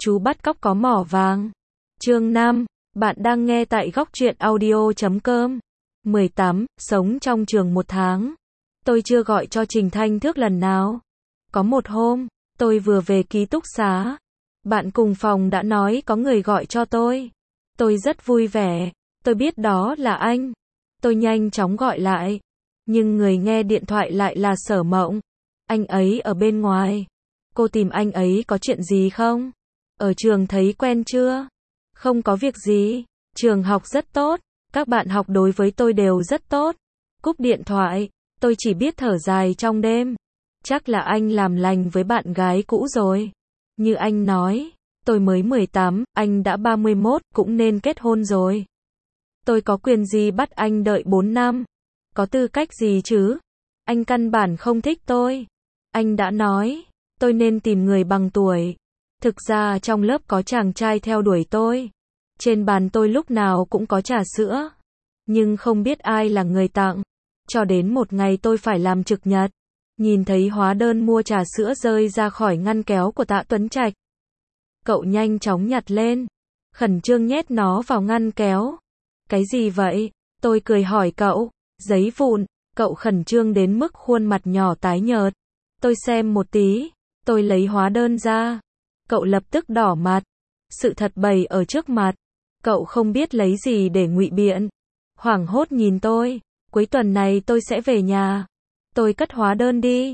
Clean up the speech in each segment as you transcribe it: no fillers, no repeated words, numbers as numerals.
Chú bắt cóc có mỏ vàng. Chương 5. Bạn đang nghe tại góc truyện audio.com. 18. Sống trong trường 1 tháng. Tôi chưa gọi cho Trình Thanh Thước lần nào. Có một hôm, tôi vừa về ký túc xá. Bạn cùng phòng đã nói có người gọi cho tôi. Tôi rất vui vẻ. Tôi biết đó là anh. Tôi nhanh chóng gọi lại. Nhưng người nghe điện thoại lại là Sở Mộng. Anh ấy ở bên ngoài. Cô tìm anh ấy có chuyện gì không? Ở trường thấy quen chưa? Không có việc gì. Trường học rất tốt. Các bạn học đối với tôi đều rất tốt. Cúp điện thoại. Tôi chỉ biết thở dài trong đêm. Chắc là anh làm lành với bạn gái cũ rồi. Như anh nói, tôi mới 18, anh đã 31, cũng nên kết hôn rồi. Tôi có quyền gì bắt anh đợi 4 năm? Có tư cách gì chứ? Anh căn bản không thích tôi. Anh đã nói, tôi nên tìm người bằng tuổi. Thực ra trong lớp có chàng trai theo đuổi tôi. Trên bàn tôi lúc nào cũng có trà sữa. Nhưng không biết ai là người tặng. Cho đến một ngày tôi phải làm trực nhật. Nhìn thấy hóa đơn mua trà sữa rơi ra khỏi ngăn kéo của Tạ Tuấn Trạch. Cậu nhanh chóng nhặt lên. Khẩn trương nhét nó vào ngăn kéo. Cái gì vậy? Tôi cười hỏi cậu. Giấy vụn. Cậu khẩn trương đến mức khuôn mặt nhỏ tái nhợt. Tôi xem một tí. Tôi lấy hóa đơn ra. Cậu lập tức đỏ mặt. Sự thật bày ở trước mặt. Cậu không biết lấy gì để ngụy biện. Hoảng hốt nhìn tôi. Cuối tuần này tôi sẽ về nhà. Tôi cất hóa đơn đi.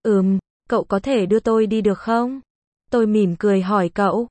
Cậu có thể đưa tôi đi được không? Tôi mỉm cười hỏi cậu.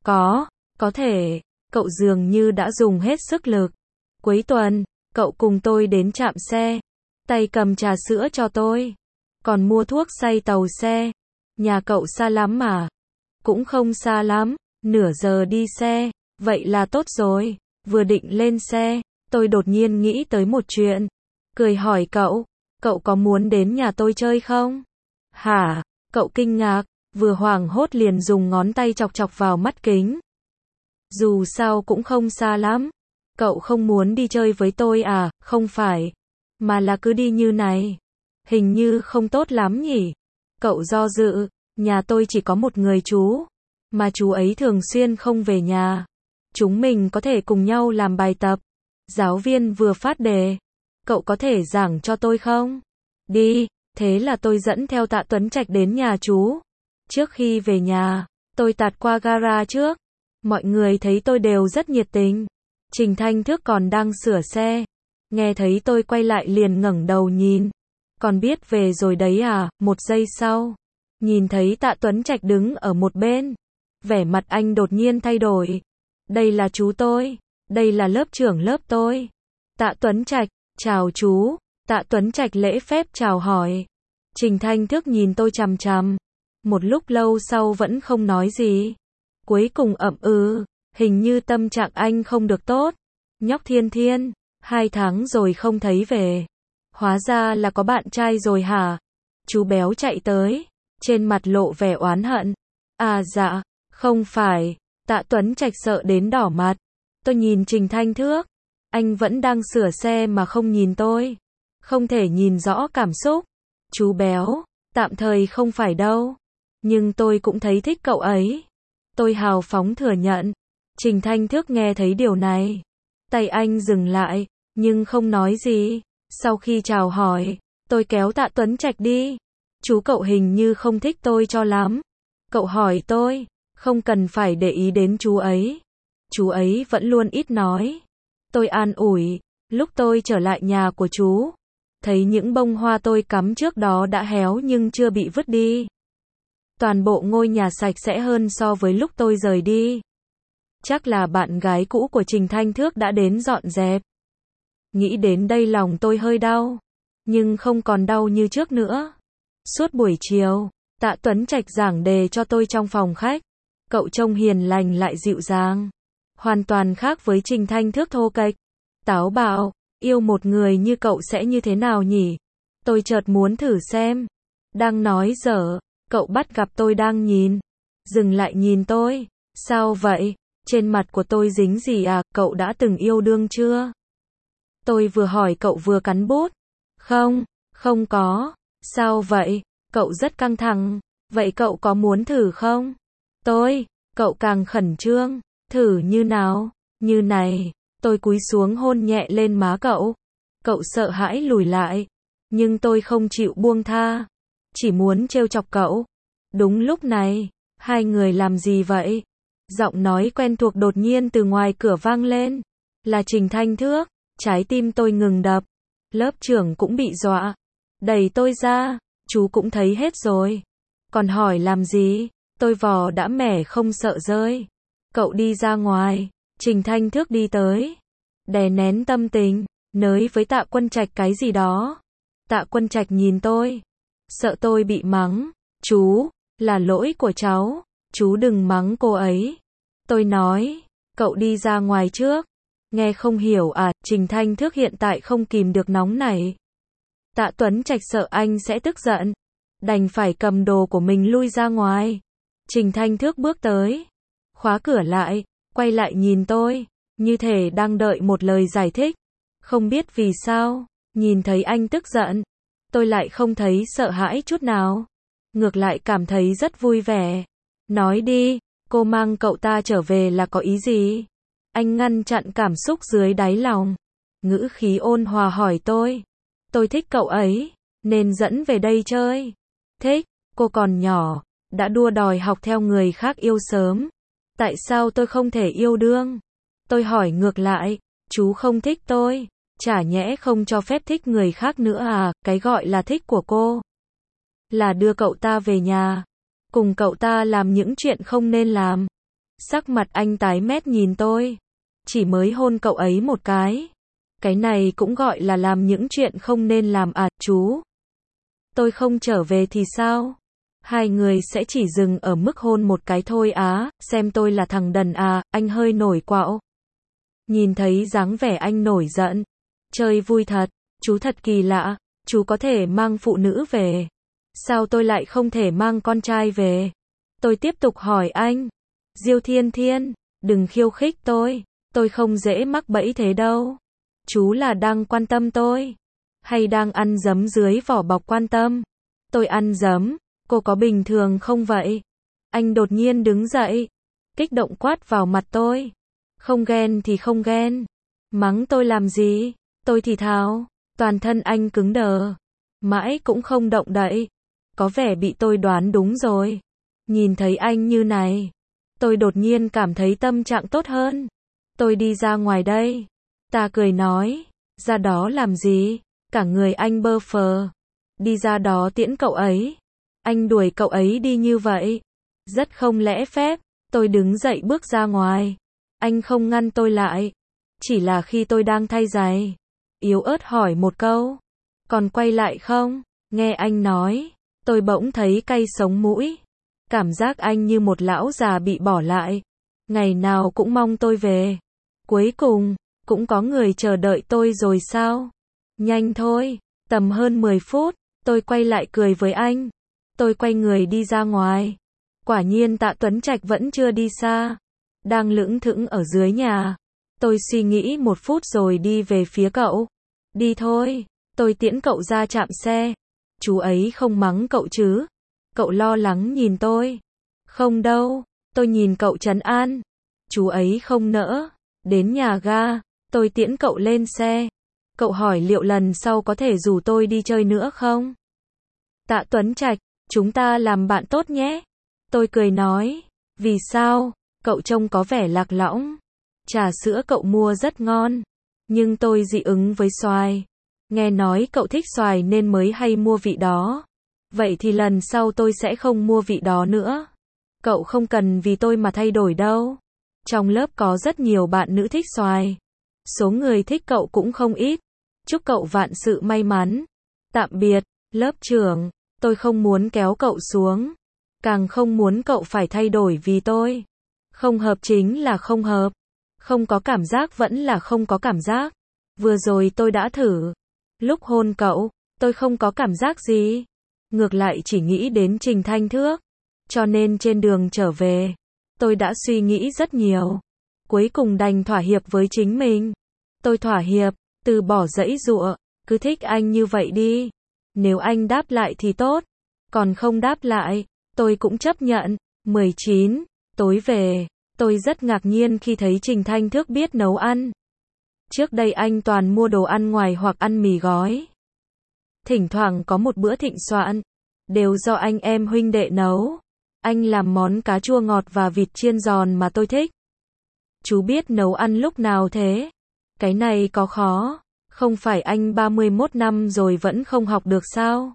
Có thể. Cậu dường như đã dùng hết sức lực. Cuối tuần, cậu cùng tôi đến trạm xe. Tay cầm trà sữa cho tôi. Còn mua thuốc xay tàu xe. Nhà cậu xa lắm mà. Cũng không xa lắm. Nửa giờ đi xe. Vậy là tốt rồi. Vừa định lên xe, tôi đột nhiên nghĩ tới một chuyện. Cười hỏi cậu. Cậu có muốn đến nhà tôi chơi không? Hả? Cậu kinh ngạc, vừa hoảng hốt liền dùng ngón tay chọc chọc vào mắt kính. Dù sao cũng không xa lắm. Cậu không muốn đi chơi với tôi à? Không phải. Mà là cứ đi như này. Hình như không tốt lắm nhỉ? Cậu do dự. Nhà tôi chỉ có một người chú. Mà chú ấy thường xuyên không về nhà. Chúng mình có thể cùng nhau làm bài tập. Giáo viên vừa phát đề. Cậu có thể giảng cho tôi không? Đi. Thế là tôi dẫn theo Tạ Tuấn Trạch đến nhà chú. Trước khi về nhà, tôi tạt qua gara trước. Mọi người thấy tôi đều rất nhiệt tình. Trình Thanh Thước còn đang sửa xe. Nghe thấy tôi quay lại liền ngẩng đầu nhìn. Còn biết về rồi đấy à? Một giây sau, nhìn thấy Tạ Tuấn Trạch đứng ở một bên. Vẻ mặt anh đột nhiên thay đổi. Đây là chú tôi. Đây là lớp trưởng lớp tôi. Tạ Tuấn Trạch. Chào chú. Tạ Tuấn Trạch lễ phép chào hỏi. Trình Thanh Thước nhìn tôi chằm chằm. Một lúc lâu sau vẫn không nói gì. Cuối cùng hình như tâm trạng anh không được tốt. Nhóc Thiên Thiên, 2 tháng rồi không thấy về. Hóa ra là có bạn trai rồi hả? Chú béo chạy tới, trên mặt lộ vẻ oán hận. À dạ, không phải. Tạ Tuấn Trạch sợ đến đỏ mặt. Tôi nhìn Trình Thanh Thước. Anh vẫn đang sửa xe mà không nhìn tôi. Không thể nhìn rõ cảm xúc. Chú béo, tạm thời không phải đâu. Nhưng tôi cũng thấy thích cậu ấy. Tôi hào phóng thừa nhận. Trình Thanh Thước nghe thấy điều này. Tay anh dừng lại, nhưng không nói gì. Sau khi chào hỏi, tôi kéo Tạ Tuấn Trạch đi. Chú cậu hình như không thích tôi cho lắm. Cậu hỏi tôi, không cần phải để ý đến chú ấy. Chú ấy vẫn luôn ít nói. Tôi an ủi, lúc tôi trở lại nhà của chú, thấy những bông hoa tôi cắm trước đó đã héo nhưng chưa bị vứt đi. Toàn bộ ngôi nhà sạch sẽ hơn so với lúc tôi rời đi. Chắc là bạn gái cũ của Trình Thanh Thước đã đến dọn dẹp. Nghĩ đến đây lòng tôi hơi đau, nhưng không còn đau như trước nữa. Suốt buổi chiều, Tạ Tuấn Trạch giảng đề cho tôi trong phòng khách. Cậu trông hiền lành lại dịu dàng. Hoàn toàn khác với Trình Thanh Thước thô kệch, táo bạo. Yêu một người như cậu sẽ như thế nào nhỉ? Tôi chợt muốn thử xem. Đang nói dở, cậu bắt gặp tôi đang nhìn. Dừng lại nhìn tôi. Sao vậy? Trên mặt của tôi dính gì à? Cậu đã từng yêu đương chưa? Tôi vừa hỏi cậu vừa cắn bút. Không có. Sao vậy? Cậu rất căng thẳng. Vậy cậu có muốn thử không? Cậu càng khẩn trương, thử như nào, như này, tôi cúi xuống hôn nhẹ lên má cậu. Cậu sợ hãi lùi lại, nhưng tôi không chịu buông tha, chỉ muốn trêu chọc cậu. Đúng lúc này, hai người làm gì vậy? Giọng nói quen thuộc đột nhiên từ ngoài cửa vang lên, là Trình Thanh Thước. Trái tim tôi ngừng đập, lớp trưởng cũng bị dọa, đẩy tôi ra, chú cũng thấy hết rồi. Còn hỏi làm gì, tôi vò đã mẻ không sợ rơi. Cậu đi ra ngoài, Trình Thanh Thước đi tới, đè nén tâm tình, nới với Tạ Quân Trạch cái gì đó. Tạ Quân Trạch nhìn tôi, sợ tôi bị mắng, chú, là lỗi của cháu, chú đừng mắng cô ấy. Tôi nói, cậu đi ra ngoài trước. Nghe không hiểu à, Trình Thanh Thước hiện tại không kìm được nóng nảy. Tạ Tuấn Trạch sợ anh sẽ tức giận, đành phải cầm đồ của mình lui ra ngoài. Trình Thanh Thước bước tới, khóa cửa lại, quay lại nhìn tôi, như thể đang đợi một lời giải thích. Không biết vì sao, nhìn thấy anh tức giận, tôi lại không thấy sợ hãi chút nào. Ngược lại cảm thấy rất vui vẻ. Nói đi, cô mang cậu ta trở về là có ý gì? Anh ngăn chặn cảm xúc dưới đáy lòng, ngữ khí ôn hòa hỏi tôi. Tôi thích cậu ấy, nên dẫn về đây chơi. Thích, cô còn nhỏ, đã đua đòi học theo người khác yêu sớm. Tại sao tôi không thể yêu đương? Tôi hỏi ngược lại, chú không thích tôi, chả nhẽ không cho phép thích người khác nữa à? Cái gọi là thích của cô là đưa cậu ta về nhà, cùng cậu ta làm những chuyện không nên làm. Sắc mặt anh tái mét nhìn tôi, chỉ mới hôn cậu ấy một cái này cũng gọi là làm những chuyện không nên làm à, chú? Tôi không trở về thì sao? Hai người sẽ chỉ dừng ở mức hôn một cái thôi á, xem tôi là thằng đần à? Anh hơi nổi quạo. Nhìn thấy dáng vẻ anh nổi giận, chơi vui thật, chú thật kỳ lạ, chú có thể mang phụ nữ về, sao tôi lại không thể mang con trai về? Tôi tiếp tục hỏi anh. Diêu Thiên Thiên, đừng khiêu khích tôi không dễ mắc bẫy thế đâu. Chú là đang quan tâm tôi, hay đang ăn giấm dưới vỏ bọc quan tâm? Tôi ăn giấm, cô có bình thường không vậy? Anh đột nhiên đứng dậy, kích động quát vào mặt tôi. Không ghen thì không ghen, mắng tôi làm gì? Tôi thì thào, toàn thân anh cứng đờ, mãi cũng không động đậy. Có vẻ bị tôi đoán đúng rồi. Nhìn thấy anh như này, tôi đột nhiên cảm thấy tâm trạng tốt hơn. Tôi đi ra ngoài đây. Ta cười nói, ra đó làm gì? Cả người anh bơ phờ. Đi ra đó tiễn cậu ấy. Anh đuổi cậu ấy đi như vậy, rất không lễ phép. Tôi đứng dậy bước ra ngoài. Anh không ngăn tôi lại, chỉ là khi tôi đang thay giày, yếu ớt hỏi một câu, còn quay lại không? Nghe anh nói, tôi bỗng thấy cay sống mũi. Cảm giác anh như một lão già bị bỏ lại, ngày nào cũng mong tôi về. Cuối cùng, cũng có người chờ đợi tôi rồi sao? Nhanh thôi, tầm hơn 10 phút, tôi quay lại cười với anh. Tôi quay người đi ra ngoài. Quả nhiên Tạ Tuấn Trạch vẫn chưa đi xa, đang lững thững ở dưới nhà. Tôi suy nghĩ một phút rồi đi về phía cậu. Đi thôi, tôi tiễn cậu ra trạm xe. Chú ấy không mắng cậu chứ? Cậu lo lắng nhìn tôi. Không đâu, tôi nhìn cậu trấn an. Chú ấy không nỡ. Đến nhà ga, tôi tiễn cậu lên xe. Cậu hỏi liệu lần sau có thể rủ tôi đi chơi nữa không? Tạ Tuấn Trạch, chúng ta làm bạn tốt nhé. Tôi cười nói, vì sao? Cậu trông có vẻ lạc lõng. Trà sữa cậu mua rất ngon, nhưng tôi dị ứng với xoài. Nghe nói cậu thích xoài nên mới hay mua vị đó. Vậy thì lần sau tôi sẽ không mua vị đó nữa. Cậu không cần vì tôi mà thay đổi đâu. Trong lớp có rất nhiều bạn nữ thích xoài. Số người thích cậu cũng không ít. Chúc cậu vạn sự may mắn. Tạm biệt, lớp trưởng. Tôi không muốn kéo cậu xuống, càng không muốn cậu phải thay đổi vì tôi. Không hợp chính là không hợp. Không có cảm giác vẫn là không có cảm giác. Vừa rồi tôi đã thử. Lúc hôn cậu, tôi không có cảm giác gì. Ngược lại chỉ nghĩ đến Trình Thanh Thước. Cho nên trên đường trở về, tôi đã suy nghĩ rất nhiều. Cuối cùng đành thỏa hiệp với chính mình. Tôi thỏa hiệp, từ bỏ giãy giụa, cứ thích anh như vậy đi. Nếu anh đáp lại thì tốt, còn không đáp lại, tôi cũng chấp nhận. 19. Tối về, tôi rất ngạc nhiên khi thấy Trình Thanh Thước biết nấu ăn. Trước đây anh toàn mua đồ ăn ngoài hoặc ăn mì gói. Thỉnh thoảng có một bữa thịnh soạn, đều do anh em huynh đệ nấu. Anh làm món cá chua ngọt và vịt chiên giòn mà tôi thích. Chú biết nấu ăn lúc nào thế? Cái này có khó, không phải anh 31 năm rồi vẫn không học được sao?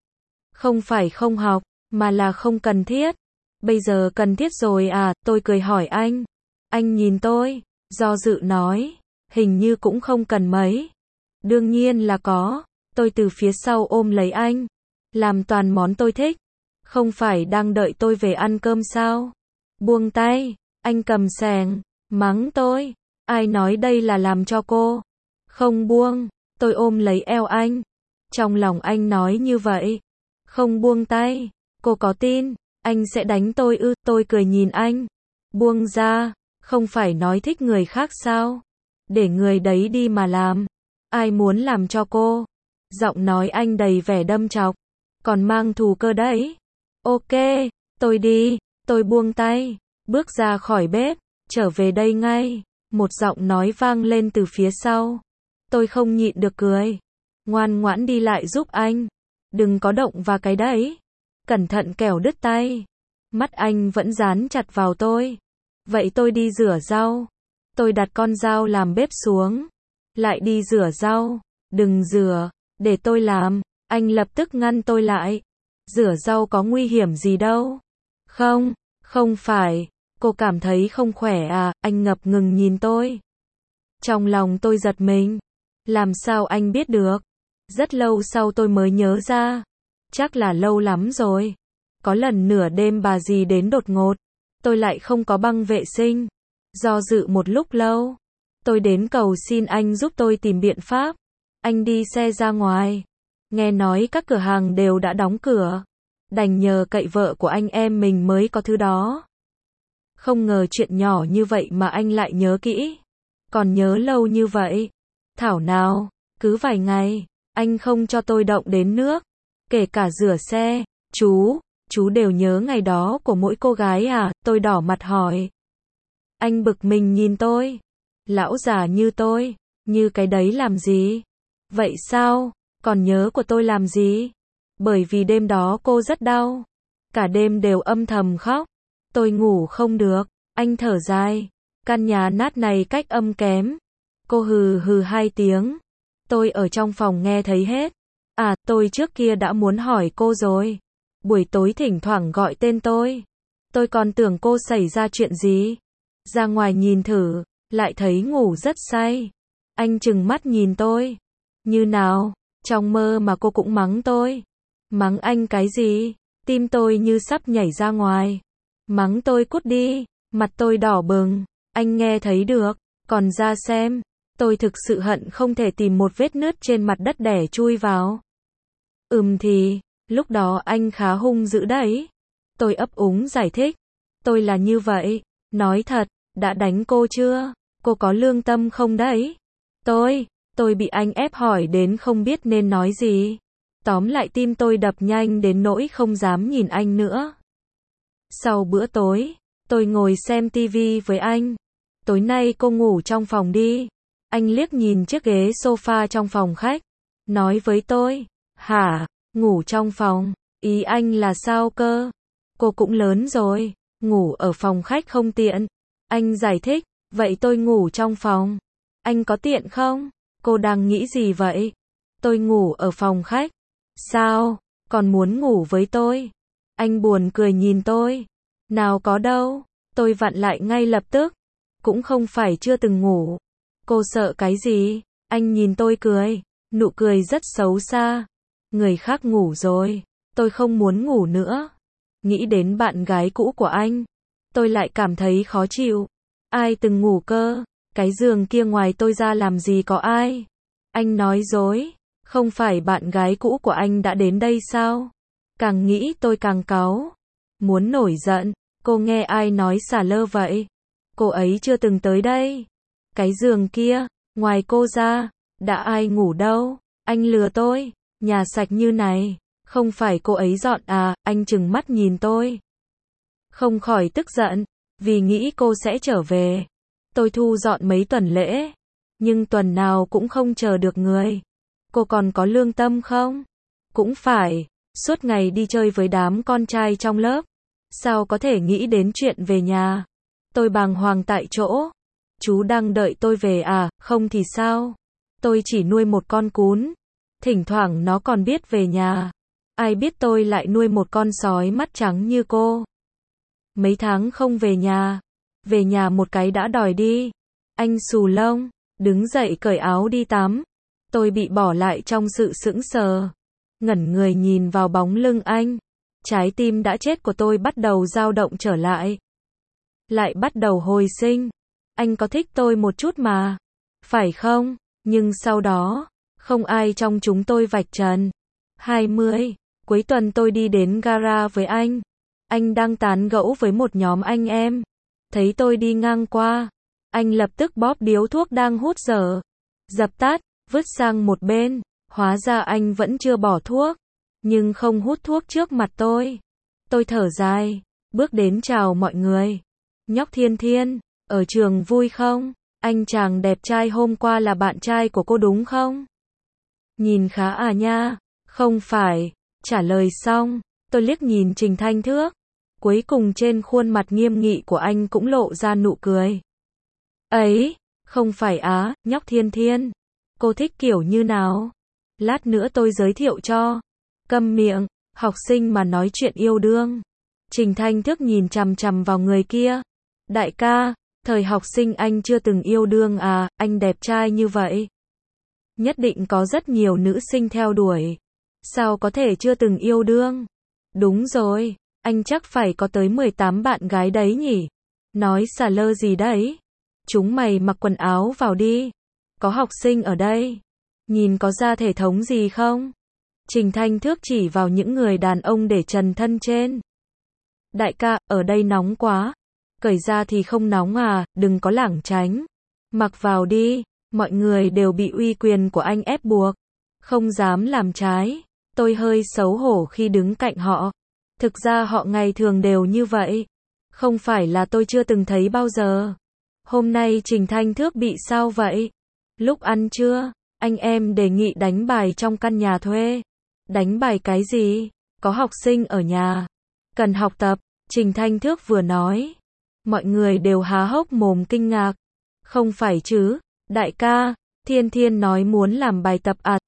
Không phải không học, mà là không cần thiết. Bây giờ cần thiết rồi à, tôi cười hỏi anh. Anh nhìn tôi, do dự nói, hình như cũng không cần mấy. Đương nhiên là có, tôi từ phía sau ôm lấy anh. Làm toàn món tôi thích. Không phải đang đợi tôi về ăn cơm sao? Buông tay, anh cầm xẻng, mắng tôi. Ai nói đây là làm cho cô? Không buông, tôi ôm lấy eo anh. Trong lòng anh nói như vậy. Không buông tay, cô có tin, anh sẽ đánh tôi ư? Tôi cười nhìn anh. Buông ra, không phải nói thích người khác sao? Để người đấy đi mà làm. Ai muốn làm cho cô? Giọng nói anh đầy vẻ đâm chọc. Còn mang thù cơ đấy. Ok, tôi đi, tôi buông tay, bước ra khỏi bếp, trở về đây ngay. Một giọng nói vang lên từ phía sau. Tôi không nhịn được cười. Ngoan ngoãn đi lại giúp anh. Đừng có động vào cái đấy. Cẩn thận kẻo đứt tay. Mắt anh vẫn dán chặt vào tôi. Vậy tôi đi rửa rau. Tôi đặt con dao làm bếp xuống. Lại đi rửa rau. Đừng rửa, để tôi làm. Anh lập tức ngăn tôi lại. Rửa rau có nguy hiểm gì đâu. Không, không phải. Cô cảm thấy không khỏe à? Anh ngập ngừng nhìn tôi. Trong lòng tôi giật mình. Làm sao anh biết được? Rất lâu sau tôi mới nhớ ra. Chắc là lâu lắm rồi. Có lần nửa đêm bà dì đến đột ngột. Tôi lại không có băng vệ sinh. Do dự một lúc lâu. Tôi đến cầu xin anh giúp tôi tìm biện pháp. Anh đi xe ra ngoài. Nghe nói các cửa hàng đều đã đóng cửa. Đành nhờ cậy vợ của anh em mình mới có thứ đó. Không ngờ chuyện nhỏ như vậy mà anh lại nhớ kỹ. Còn nhớ lâu như vậy. Thảo nào, cứ vài ngày, anh không cho tôi động đến nước. Kể cả rửa xe. Chú đều nhớ ngày đó của mỗi cô gái à? Tôi đỏ mặt hỏi. Anh bực mình nhìn tôi. Lão già như tôi, như cái đấy làm gì? Vậy sao? Còn nhớ của tôi làm gì? Bởi vì đêm đó cô rất đau. Cả đêm đều âm thầm khóc. Tôi ngủ không được. Anh thở dài. Căn nhà nát này cách âm kém. Cô hừ hừ 2 tiếng. Tôi ở trong phòng nghe thấy hết. À, tôi trước kia đã muốn hỏi cô rồi. Buổi tối thỉnh thoảng gọi tên tôi. Tôi còn tưởng cô xảy ra chuyện gì. Ra ngoài nhìn thử, lại thấy ngủ rất say. Anh trừng mắt nhìn tôi. Như nào? Trong mơ mà cô cũng mắng tôi. Mắng anh cái gì? Tim tôi như sắp nhảy ra ngoài. Mắng tôi cút đi. Mặt tôi đỏ bừng. Anh nghe thấy được. Còn ra xem. Tôi thực sự hận không thể tìm một vết nứt trên mặt đất để chui vào. Thì, lúc đó anh khá hung dữ đấy. Tôi ấp úng giải thích. Tôi là như vậy. Nói thật, đã đánh cô chưa? Cô có lương tâm không đấy? Tôi bị anh ép hỏi đến không biết nên nói gì. Tóm lại tim tôi đập nhanh đến nỗi không dám nhìn anh nữa. Sau bữa tối, tôi ngồi xem tivi với anh. Tối nay cô ngủ trong phòng đi. Anh liếc nhìn chiếc ghế sofa trong phòng khách. Nói với tôi. Hả? Ngủ trong phòng? Ý anh là sao cơ? Cô cũng lớn rồi. Ngủ ở phòng khách không tiện. Anh giải thích. Vậy tôi ngủ trong phòng. Anh có tiện không? Cô đang nghĩ gì vậy? Tôi ngủ ở phòng khách. Sao? Còn muốn ngủ với tôi? Anh buồn cười nhìn tôi. Nào có đâu. Tôi vặn lại ngay lập tức. Cũng không phải chưa từng ngủ. Cô sợ cái gì? Anh nhìn tôi cười. Nụ cười rất xấu xa. Người khác ngủ rồi. Tôi không muốn ngủ nữa. Nghĩ đến bạn gái cũ của anh. Tôi lại cảm thấy khó chịu. Ai từng ngủ cơ? Cái giường kia ngoài tôi ra làm gì có ai? Anh nói dối. Không phải bạn gái cũ của anh đã đến đây sao? Càng nghĩ tôi càng cáu. Muốn nổi giận. Cô nghe ai nói xả lơ vậy? Cô ấy chưa từng tới đây. Cái giường kia, ngoài cô ra, đã ai ngủ đâu? Anh lừa tôi. Nhà sạch như này. Không phải cô ấy dọn à? Anh trừng mắt nhìn tôi. Không khỏi tức giận. Vì nghĩ cô sẽ trở về, tôi thu dọn mấy tuần lễ, nhưng tuần nào cũng không chờ được người. Cô còn có lương tâm không? Cũng phải, suốt ngày đi chơi với đám con trai trong lớp, sao có thể nghĩ đến chuyện về nhà? Tôi bàng hoàng tại chỗ. Chú đang đợi tôi về à, không thì sao? Tôi chỉ nuôi một con cún, thỉnh thoảng nó còn biết về nhà. Ai biết tôi lại nuôi một con sói mắt trắng như cô. Mấy tháng không về nhà một cái đã đòi đi. Anh xù lông, đứng dậy cởi áo đi tắm. Tôi bị bỏ lại trong sự sững sờ, ngẩn người nhìn vào bóng lưng anh. Trái tim đã chết của tôi bắt đầu dao động trở lại. Lại bắt đầu hồi sinh. Anh có thích tôi một chút mà, phải không? Nhưng sau đó, không ai trong chúng tôi vạch trần. 20. Cuối tuần tôi đi đến gara với anh. Anh đang tán gẫu với một nhóm anh em. Thấy tôi đi ngang qua, anh lập tức bóp điếu thuốc đang hút dở, dập tắt, vứt sang một bên. Hóa ra anh vẫn chưa bỏ thuốc, nhưng không hút thuốc trước mặt tôi. Tôi thở dài, bước đến chào mọi người. Nhóc Thiên Thiên, ở trường vui không? Anh chàng đẹp trai hôm qua là bạn trai của cô đúng không? Nhìn khá à nha. Không phải. Trả lời xong, tôi liếc nhìn Trình Thanh Thước. Cuối cùng trên khuôn mặt nghiêm nghị của anh cũng lộ ra nụ cười. Ấy, không phải á, nhóc Thiên Thiên. Cô thích kiểu như nào? Lát nữa tôi giới thiệu cho. Câm miệng, học sinh mà nói chuyện yêu đương. Trình Thanh Thước nhìn chằm chằm vào người kia. Đại ca, thời học sinh anh chưa từng yêu đương à, anh đẹp trai như vậy. Nhất định có rất nhiều nữ sinh theo đuổi. Sao có thể chưa từng yêu đương? Đúng rồi, anh chắc phải có tới 18 bạn gái đấy nhỉ? Nói xà lơ gì đấy? Chúng mày mặc quần áo vào đi. Có học sinh ở đây. Nhìn có ra thể thống gì không? Trình Thanh Thước chỉ vào những người đàn ông để trần thân trên. Đại ca, ở đây nóng quá. Cởi ra thì không nóng à, đừng có lảng tránh. Mặc vào đi, mọi người đều bị uy quyền của anh ép buộc. Không dám làm trái. Tôi hơi xấu hổ khi đứng cạnh họ. Thực ra họ ngày thường đều như vậy. Không phải là tôi chưa từng thấy bao giờ. Hôm nay Trình Thanh Thước bị sao vậy? Lúc ăn trưa, anh em đề nghị đánh bài trong căn nhà thuê. Đánh bài cái gì? Có học sinh ở nhà. Cần học tập, Trình Thanh Thước vừa nói. Mọi người đều há hốc mồm kinh ngạc. Không phải chứ, đại ca, Thiên Thiên nói muốn làm bài tập à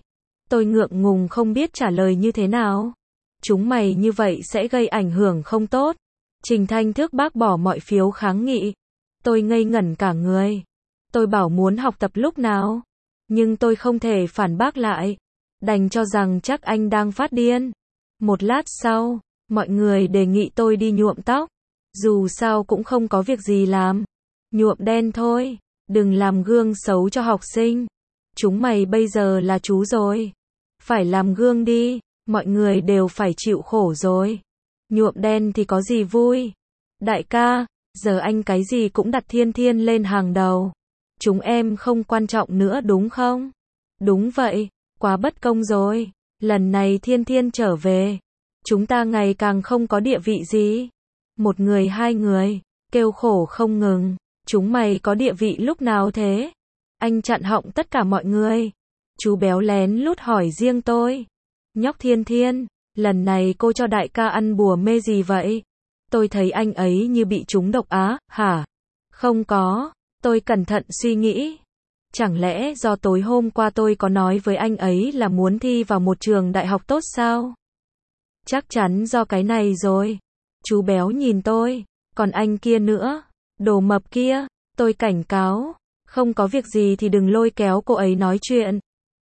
tôi ngượng ngùng không biết trả lời như thế nào. Chúng mày như vậy sẽ gây ảnh hưởng không tốt. Trình Thanh Thước bác bỏ mọi phiếu kháng nghị. Tôi ngây ngẩn cả người. Tôi bảo muốn học tập lúc nào? Nhưng tôi không thể phản bác lại. Đành cho rằng chắc anh đang phát điên. Một lát sau, mọi người đề nghị tôi đi nhuộm tóc. Dù sao cũng không có việc gì làm. Nhuộm đen thôi. Đừng làm gương xấu cho học sinh. Chúng mày bây giờ là chú rồi. Phải làm gương đi. Mọi người đều phải chịu khổ rồi. Nhuộm đen thì có gì vui? Đại ca, giờ anh cái gì cũng đặt Thiên Thiên lên hàng đầu. Chúng em không quan trọng nữa đúng không? Đúng vậy, quá bất công rồi. Lần này Thiên Thiên trở về, chúng ta ngày càng không có địa vị gì. Một người hai người, kêu khổ không ngừng. Chúng mày có địa vị lúc nào thế? Anh chặn họng tất cả mọi người. Chú béo lén lút hỏi riêng tôi. Nhóc Thiên Thiên, lần này cô cho đại ca ăn bùa mê gì vậy? Tôi thấy anh ấy như bị trúng độc á, hả? Không có, tôi cẩn thận suy nghĩ. Chẳng lẽ do tối hôm qua tôi có nói với anh ấy là muốn thi vào một trường đại học tốt sao? Chắc chắn do cái này rồi. Chú béo nhìn tôi, còn anh kia nữa, đồ mập kia, tôi cảnh cáo, không có việc gì thì đừng lôi kéo cô ấy nói chuyện.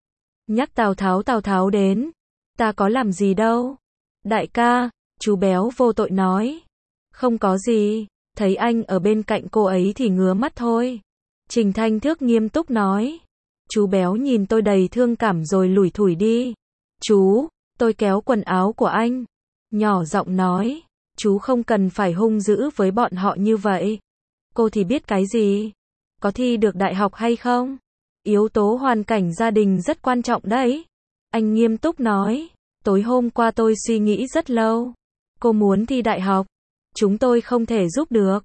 Nhắc Tào Tháo đến, ta có làm gì đâu. Đại ca, chú béo vô tội nói. Không có gì, thấy anh ở bên cạnh cô ấy thì ngứa mắt thôi. Trình Thanh Thước nghiêm túc nói. Chú béo nhìn tôi đầy thương cảm rồi lủi thủi đi. Chú, tôi kéo quần áo của anh. Nhỏ giọng nói, chú không cần phải hung dữ với bọn họ như vậy. Cô thì biết cái gì? Có thi được đại học hay không? Yếu tố hoàn cảnh gia đình rất quan trọng đấy. Anh nghiêm túc nói. Tối hôm qua tôi suy nghĩ rất lâu. Cô muốn thi đại học. Chúng tôi không thể giúp được.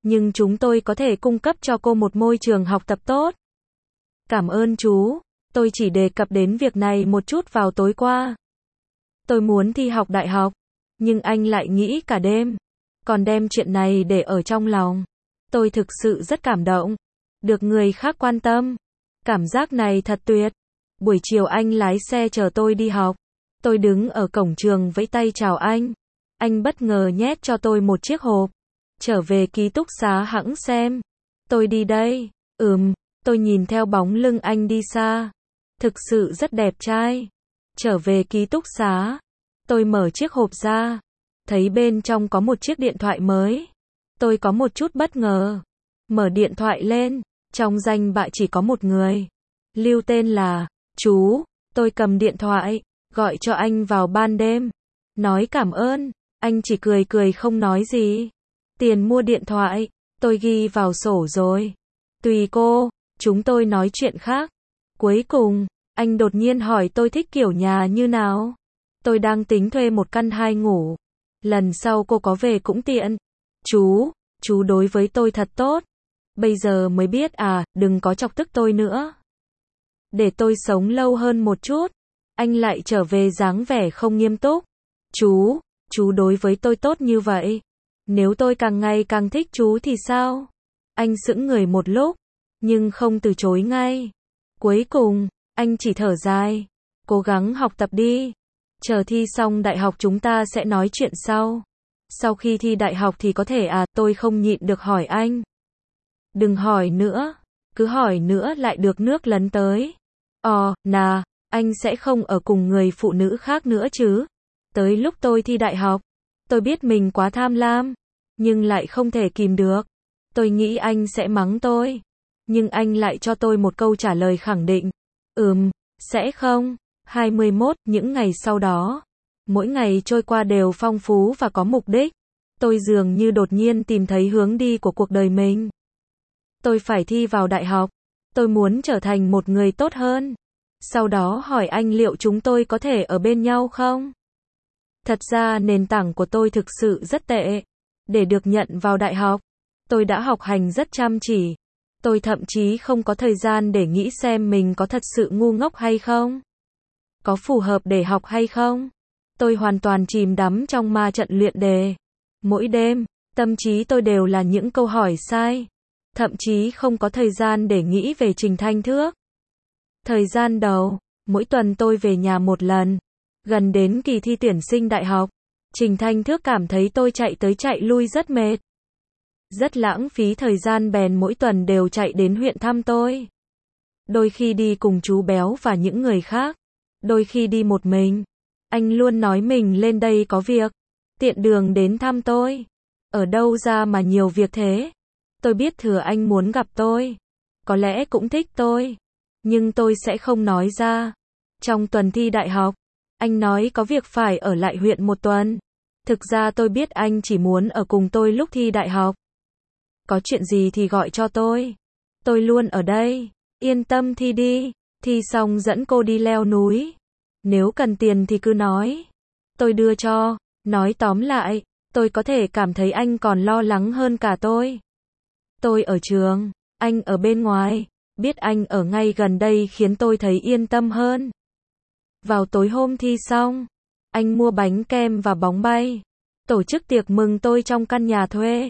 nhưng chúng tôi có thể cung cấp cho cô một môi trường học tập tốt. Cảm ơn chú, tôi chỉ đề cập đến việc này một chút vào tối qua. Tôi muốn thi học đại học, nhưng anh lại nghĩ cả đêm, còn đem chuyện này để ở trong lòng. Tôi thực sự rất cảm động, được người khác quan tâm. Cảm giác này thật tuyệt. Buổi chiều anh lái xe chở tôi đi học. Tôi đứng ở cổng trường vẫy tay chào anh. Anh bất ngờ nhét cho tôi một chiếc hộp. Trở về ký túc xá hẵng xem. Tôi đi đây. Tôi nhìn theo bóng lưng anh đi xa. Thực sự rất đẹp trai. Trở về ký túc xá. Tôi mở chiếc hộp ra. Thấy bên trong có một chiếc điện thoại mới. Tôi có một chút bất ngờ. Mở điện thoại lên. Trong danh bạ chỉ có một người. Lưu tên là chú. Tôi cầm điện thoại. Gọi cho anh vào ban đêm. Nói cảm ơn. Anh chỉ cười cười không nói gì. Tiền mua điện thoại. Tôi ghi vào sổ rồi. Tùy cô. Chúng tôi nói chuyện khác. Cuối cùng, anh đột nhiên hỏi tôi thích kiểu nhà như nào. Tôi đang tính thuê một căn 2 ngủ. Lần sau cô có về cũng tiện. Chú đối với tôi thật tốt. Bây giờ mới biết đừng có chọc tức tôi nữa. Để tôi sống lâu hơn một chút. Anh lại trở về dáng vẻ không nghiêm túc. Chú đối với tôi tốt như vậy. Nếu tôi càng ngày càng thích chú thì sao? Anh sững người một lúc, nhưng không từ chối ngay. Cuối cùng, anh chỉ thở dài. Cố gắng học tập đi. Chờ thi xong đại học chúng ta sẽ nói chuyện sau. Sau khi thi đại học thì có thể tôi không nhịn được hỏi anh. Đừng hỏi nữa. Cứ hỏi nữa lại được nước lấn tới. Anh sẽ không ở cùng người phụ nữ khác nữa chứ? Tới lúc tôi thi đại học, tôi biết mình quá tham lam, nhưng lại không thể kìm được. Tôi nghĩ anh sẽ mắng tôi, nhưng anh lại cho tôi một câu trả lời khẳng định. Sẽ không. 21, những ngày sau đó, mỗi ngày trôi qua đều phong phú và có mục đích. Tôi dường như đột nhiên tìm thấy hướng đi của cuộc đời mình. Tôi phải thi vào đại học. Tôi muốn trở thành một người tốt hơn. Sau đó hỏi anh liệu chúng tôi có thể ở bên nhau không? Thật ra nền tảng của tôi thực sự rất tệ. Để được nhận vào đại học, tôi đã học hành rất chăm chỉ. Tôi thậm chí không có thời gian để nghĩ xem mình có thật sự ngu ngốc hay không. Có phù hợp để học hay không? Tôi hoàn toàn chìm đắm trong ma trận luyện đề. Mỗi đêm, tâm trí tôi đều là những câu hỏi sai. Thậm chí không có thời gian để nghĩ về Trình Thanh Thước. Thời gian đầu, mỗi tuần tôi về nhà một lần. Gần đến kỳ thi tuyển sinh đại học, Trình Thanh Thước cảm thấy tôi chạy tới chạy lui rất mệt. Rất lãng phí thời gian bèn mỗi tuần đều chạy đến huyện thăm tôi. Đôi khi đi cùng chú Béo và những người khác. Đôi khi đi một mình. Anh luôn nói mình lên đây có việc. Tiện đường đến thăm tôi. Ở đâu ra mà nhiều việc thế? Tôi biết thừa anh muốn gặp tôi. Có lẽ cũng thích tôi. Nhưng tôi sẽ không nói ra. Trong tuần thi đại học, anh nói có việc phải ở lại huyện một tuần. Thực ra tôi biết anh chỉ muốn ở cùng tôi lúc thi đại học. Có chuyện gì thì gọi cho tôi. Tôi luôn ở đây. Yên tâm thi đi. Thi xong dẫn cô đi leo núi. Nếu cần tiền thì cứ nói. Tôi đưa cho. Nói tóm lại, tôi có thể cảm thấy anh còn lo lắng hơn cả tôi. Tôi ở trường, anh ở bên ngoài. Biết anh ở ngay gần đây khiến tôi thấy yên tâm hơn. Vào tối hôm thi xong, anh mua bánh kem và bóng bay. Tổ chức tiệc mừng tôi trong căn nhà thuê.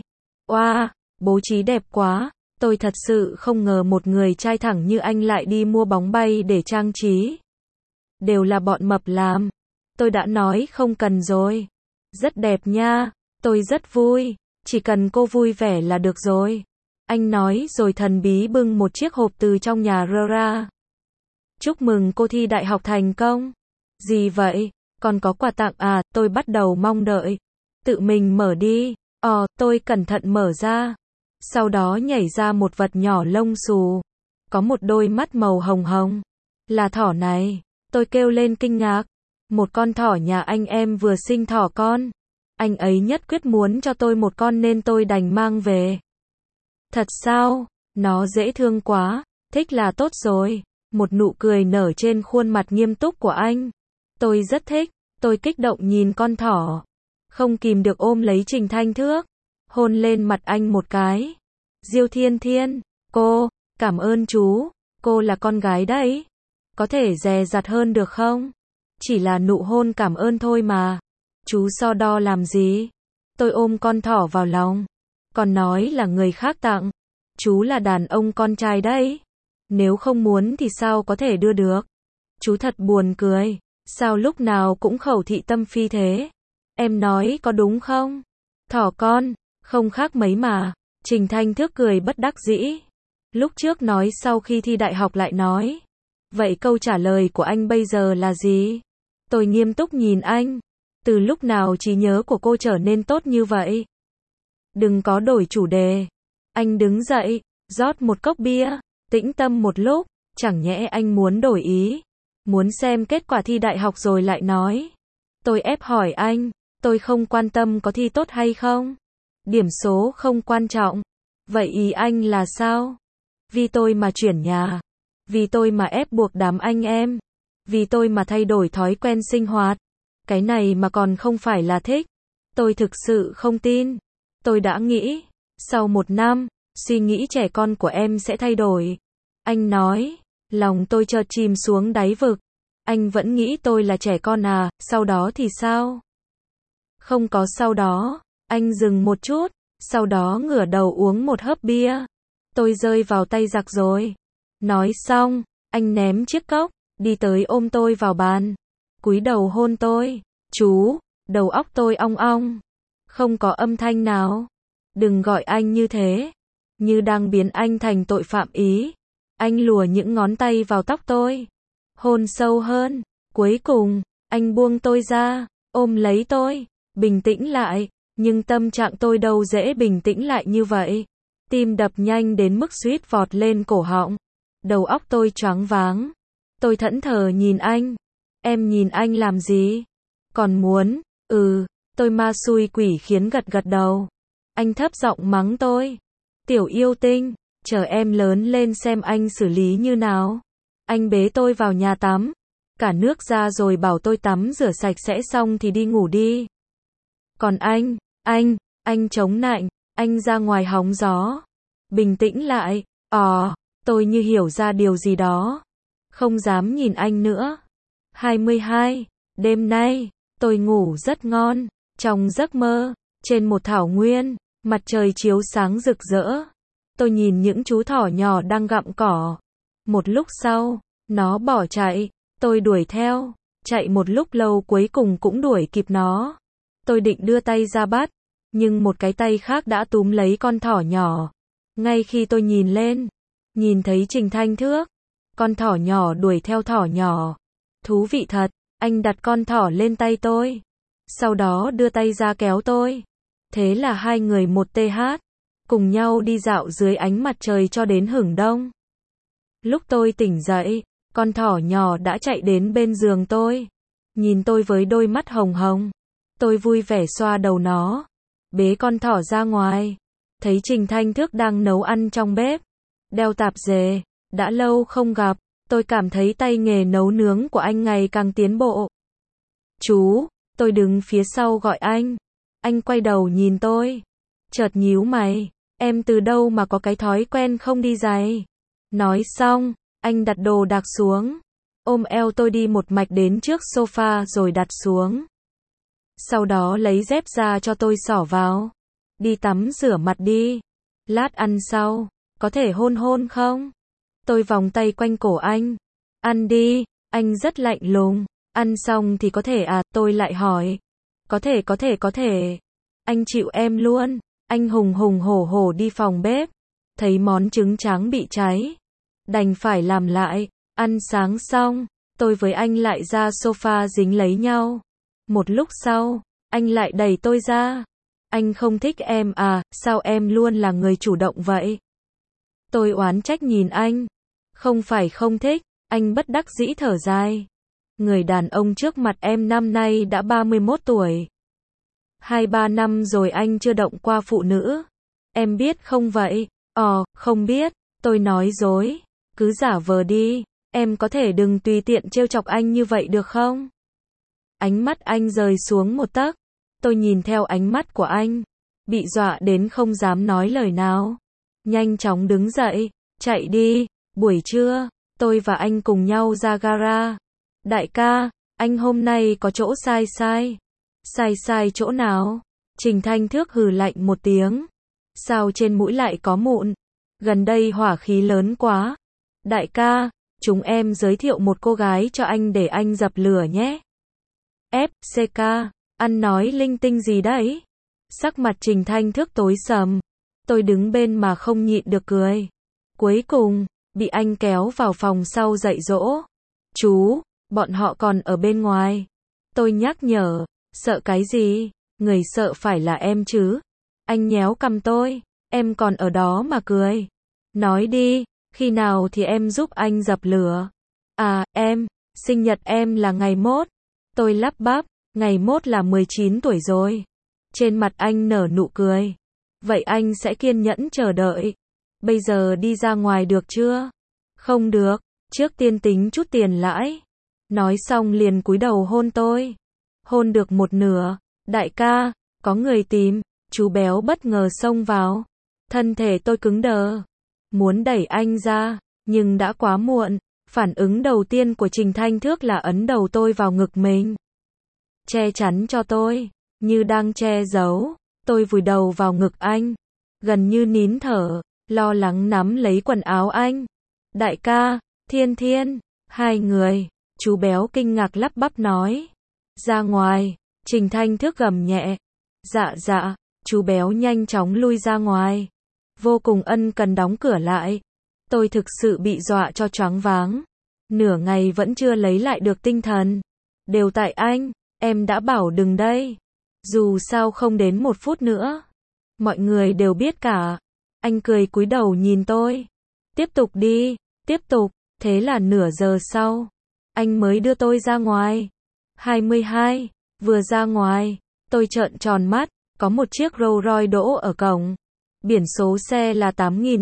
Bố trí đẹp quá. Tôi thật sự không ngờ một người trai thẳng như anh lại đi mua bóng bay để trang trí. Đều là bọn mập làm. Tôi đã nói không cần rồi. Rất đẹp nha. Tôi rất vui. Chỉ cần cô vui vẻ là được rồi. Anh nói rồi thần bí bưng một chiếc hộp từ trong nhà ra. Chúc mừng cô thi đại học thành công. Gì vậy? Còn có quà tặng tôi bắt đầu mong đợi. Tự mình mở đi. Tôi cẩn thận mở ra. Sau đó nhảy ra một vật nhỏ lông xù. Có một đôi mắt màu hồng hồng. Là thỏ này. Tôi kêu lên kinh ngạc. Một con thỏ nhà anh em vừa sinh thỏ con. Anh ấy nhất quyết muốn cho tôi một con nên tôi đành mang về. Thật sao? Nó dễ thương quá. Thích là tốt rồi. Một nụ cười nở trên khuôn mặt nghiêm túc của anh. Tôi rất thích. Tôi kích động nhìn con thỏ. Không kìm được ôm lấy Trình Thanh Thước. hôn lên mặt anh một cái. Diêu Thiên Thiên, cô, cảm ơn chú, cô là con gái đấy. Có thể dè dặt hơn được không? Chỉ là nụ hôn cảm ơn thôi mà. Chú so đo làm gì? Tôi ôm con thỏ vào lòng. Còn nói là người khác tặng. Chú là đàn ông con trai đấy. Nếu không muốn thì sao có thể đưa được? Chú thật buồn cười. Sao lúc nào cũng khẩu thị tâm phi thế? Em nói có đúng không? Thỏ con, không khác mấy mà. Trình Thanh Thước cười bất đắc dĩ. Lúc trước nói sau khi thi đại học lại nói. Vậy câu trả lời của anh bây giờ là gì? Tôi nghiêm túc nhìn anh. Từ lúc nào trí nhớ của cô trở nên tốt như vậy? Đừng có đổi chủ đề. Anh đứng dậy, rót một cốc bia, tĩnh tâm một lúc, chẳng nhẽ anh muốn đổi ý? Muốn xem kết quả thi đại học rồi lại nói. Tôi ép hỏi anh, tôi không quan tâm có thi tốt hay không. Điểm số không quan trọng. Vậy ý anh là sao? Vì tôi mà chuyển nhà. Vì tôi mà ép buộc đám anh em. Vì tôi mà thay đổi thói quen sinh hoạt. Cái này mà còn không phải là thích. Tôi thực sự không tin. Tôi đã nghĩ, sau 1 năm, suy nghĩ trẻ con của em sẽ thay đổi. Anh nói, lòng tôi chợt chìm xuống đáy vực. Anh vẫn nghĩ tôi là trẻ con à, sau đó thì sao? Không có sau đó, anh dừng một chút, sau đó ngửa đầu uống một hớp bia. Tôi rơi vào tay giặc rồi. Nói xong, anh ném chiếc cốc, đi tới ôm tôi vào bàn. Cúi đầu hôn tôi. Chú, đầu óc tôi ong ong. Không có âm thanh nào. Đừng gọi anh như thế. Như đang biến anh thành tội phạm ý. Anh lùa những ngón tay vào tóc tôi. Hôn sâu hơn. Cuối cùng, anh buông tôi ra, ôm lấy tôi. Bình tĩnh lại. Nhưng tâm trạng tôi đâu dễ bình tĩnh lại như vậy. Tim đập nhanh đến mức suýt vọt lên cổ họng. Đầu óc tôi choáng váng. Tôi thẫn thờ nhìn anh. Em nhìn anh làm gì? Còn muốn? Tôi ma xui quỷ khiến gật gật đầu. Anh thấp giọng mắng tôi. Tiểu yêu tinh, chờ em lớn lên xem anh xử lý như nào. Anh bế tôi vào nhà tắm. Cả nước ra rồi bảo tôi tắm rửa sạch sẽ xong thì đi ngủ đi. Còn anh chống nạnh, anh ra ngoài hóng gió. Bình tĩnh lại, tôi như hiểu ra điều gì đó. Không dám nhìn anh nữa. 22. Đêm nay, tôi ngủ rất ngon. Trong giấc mơ, trên một thảo nguyên, mặt trời chiếu sáng rực rỡ. Tôi nhìn những chú thỏ nhỏ đang gặm cỏ. Một lúc sau, nó bỏ chạy. Tôi đuổi theo. Chạy một lúc lâu cuối cùng cũng đuổi kịp nó. Tôi định đưa tay ra bắt. Nhưng một cái tay khác đã túm lấy con thỏ nhỏ. Ngay khi tôi nhìn lên, nhìn thấy Trình Thanh Thước. Con thỏ nhỏ đuổi theo thỏ nhỏ. Thú vị thật, anh đặt con thỏ lên tay tôi. Sau đó đưa tay ra kéo tôi. Thế là hai người một TH. Cùng nhau đi dạo dưới ánh mặt trời cho đến hửng đông. Lúc tôi tỉnh dậy, con thỏ nhỏ đã chạy đến bên giường tôi. Nhìn tôi với đôi mắt hồng hồng. Tôi vui vẻ xoa đầu nó. Bế con thỏ ra ngoài. Thấy Trình Thanh Thước đang nấu ăn trong bếp. Đeo tạp dề. Đã lâu không gặp. Tôi cảm thấy tay nghề nấu nướng của anh ngày càng tiến bộ. Chú, tôi đứng phía sau gọi anh. Anh quay đầu nhìn tôi. Chợt nhíu mày. Em từ đâu mà có cái thói quen không đi giày? Nói xong, anh đặt đồ đạc xuống. Ôm eo tôi đi một mạch đến trước sofa rồi đặt xuống. Sau đó lấy dép ra cho tôi xỏ vào. Đi tắm rửa mặt đi. Lát ăn sau. Có thể hôn hôn không? Tôi vòng tay quanh cổ anh. Ăn đi. Anh rất lạnh lùng. Ăn xong thì có thể à? Tôi lại hỏi. Có thể. Anh chịu em luôn. Anh hùng hùng hổ hổ đi phòng bếp. Thấy món trứng tráng bị cháy. Đành phải làm lại. Ăn sáng xong. Tôi với anh lại ra sofa dính lấy nhau. Một lúc sau, anh lại đẩy tôi ra. Anh không thích em à? Sao em luôn là người chủ động vậy? Tôi oán trách nhìn anh. Không phải không thích. Anh bất đắc dĩ thở dài. Người đàn ông trước mặt em năm nay đã 31 tuổi. 2-3 năm rồi anh chưa động qua phụ nữ. Em biết không vậy? Không biết. Tôi nói dối. Cứ giả vờ đi. Em có thể đừng tùy tiện trêu chọc anh như vậy được không? Ánh mắt anh rời xuống một tấc. Tôi nhìn theo ánh mắt của anh. bị dọa đến không dám nói lời nào. Nhanh chóng đứng dậy, chạy đi, buổi trưa, tôi và anh cùng nhau ra gara. Đại ca, anh hôm nay có chỗ sai sai. Sai sai chỗ nào? Trình Thanh Thước hừ lạnh một tiếng. Sao trên mũi lại có mụn? Gần đây hỏa khí lớn quá. Đại ca, chúng em giới thiệu một cô gái cho anh để anh dập lửa nhé. FCK, ăn nói linh tinh gì đấy? Sắc mặt Trình Thanh Thước tối sầm. Tôi đứng bên mà không nhịn được cười. Cuối cùng, bị anh kéo vào phòng sau dạy dỗ. Chú, bọn họ còn ở bên ngoài. Tôi nhắc nhở, sợ cái gì? Người sợ phải là em chứ. Anh nhéo cằm tôi, em còn ở đó mà cười. Nói đi, khi nào thì em giúp anh dập lửa? À, em, sinh nhật em là ngày mốt. Tôi lắp bắp, ngày mốt là 19 tuổi rồi. Trên mặt anh nở nụ cười. Vậy anh sẽ kiên nhẫn chờ đợi. Bây giờ đi ra ngoài được chưa? Không được, trước tiên tính chút tiền lãi. Nói xong liền cúi đầu hôn tôi. Hôn được một nửa, đại ca, có người tìm, chú béo bất ngờ xông vào. Thân thể tôi cứng đờ, muốn đẩy anh ra, nhưng đã quá muộn. Phản ứng đầu tiên của Trình Thanh Thước là ấn đầu tôi vào ngực mình. Che chắn cho tôi, như đang che giấu. Tôi vùi đầu vào ngực anh, gần như nín thở, lo lắng nắm lấy quần áo anh. Đại ca, Thiên Thiên, hai người, chú béo kinh ngạc lắp bắp nói. Ra ngoài, Trình Thanh Thước gầm nhẹ. Dạ dạ, chú béo nhanh chóng lui ra ngoài. Vô cùng ân cần đóng cửa lại. Tôi thực sự bị dọa cho choáng váng. Nửa ngày vẫn chưa lấy lại được tinh thần. Đều tại anh, em đã bảo đừng đây. Dù sao không đến 1 phút nữa. Mọi người đều biết cả. Anh cười cúi đầu nhìn tôi. Tiếp tục đi, tiếp tục. Thế là nửa giờ sau, anh mới đưa tôi ra ngoài. 22, vừa ra ngoài, tôi trợn tròn mắt, có một chiếc Rolls Royce đỗ ở cổng. Biển số xe là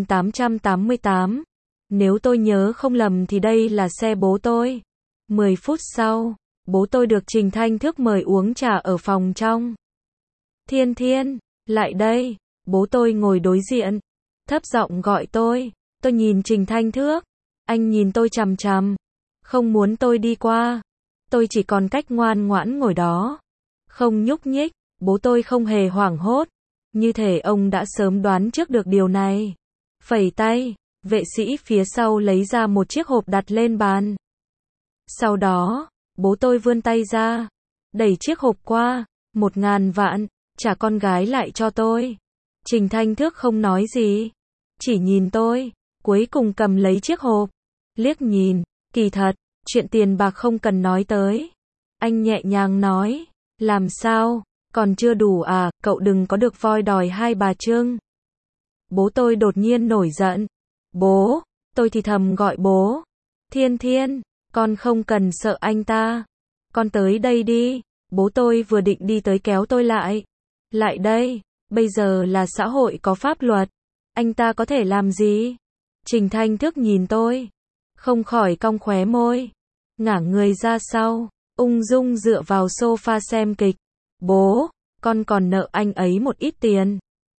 8888. Nếu tôi nhớ không lầm thì đây là xe bố tôi. 10 phút sau, bố tôi được Trình Thanh Thước mời uống trà ở phòng trong. Thiên Thiên, lại đây. Bố tôi ngồi đối diện, thấp giọng gọi tôi. Tôi nhìn Trình Thanh Thước. Anh nhìn tôi chằm chằm, không muốn tôi đi qua. Tôi chỉ còn cách ngoan ngoãn ngồi đó, không nhúc nhích. Bố tôi không hề hoảng hốt, như thể ông đã sớm đoán trước được điều này. Phẩy tay, vệ sĩ phía sau lấy ra một chiếc hộp đặt lên bàn. Sau đó, bố tôi vươn tay ra, đẩy chiếc hộp qua. 1.000 vạn, trả con gái lại cho tôi. Trình Thanh Thước không nói gì, chỉ nhìn tôi, cuối cùng cầm lấy chiếc hộp, liếc nhìn. Kỳ thật, chuyện tiền bạc không cần nói tới. Anh nhẹ nhàng nói, làm sao, còn chưa đủ à, cậu đừng có được voi đòi hai bà Trưng. Bố tôi đột nhiên nổi giận. Bố, tôi thì thầm gọi bố. Thiên Thiên, con không cần sợ anh ta. Con tới đây đi. Bố tôi vừa định đi tới kéo tôi lại. Lại đây, bây giờ là xã hội có pháp luật. Anh ta có thể làm gì? Trình Thanh Thước nhìn tôi, không khỏi cong khóe môi, ngả người ra sau, ung dung dựa vào sofa xem kịch. Bố, con còn nợ anh ấy một ít tiền.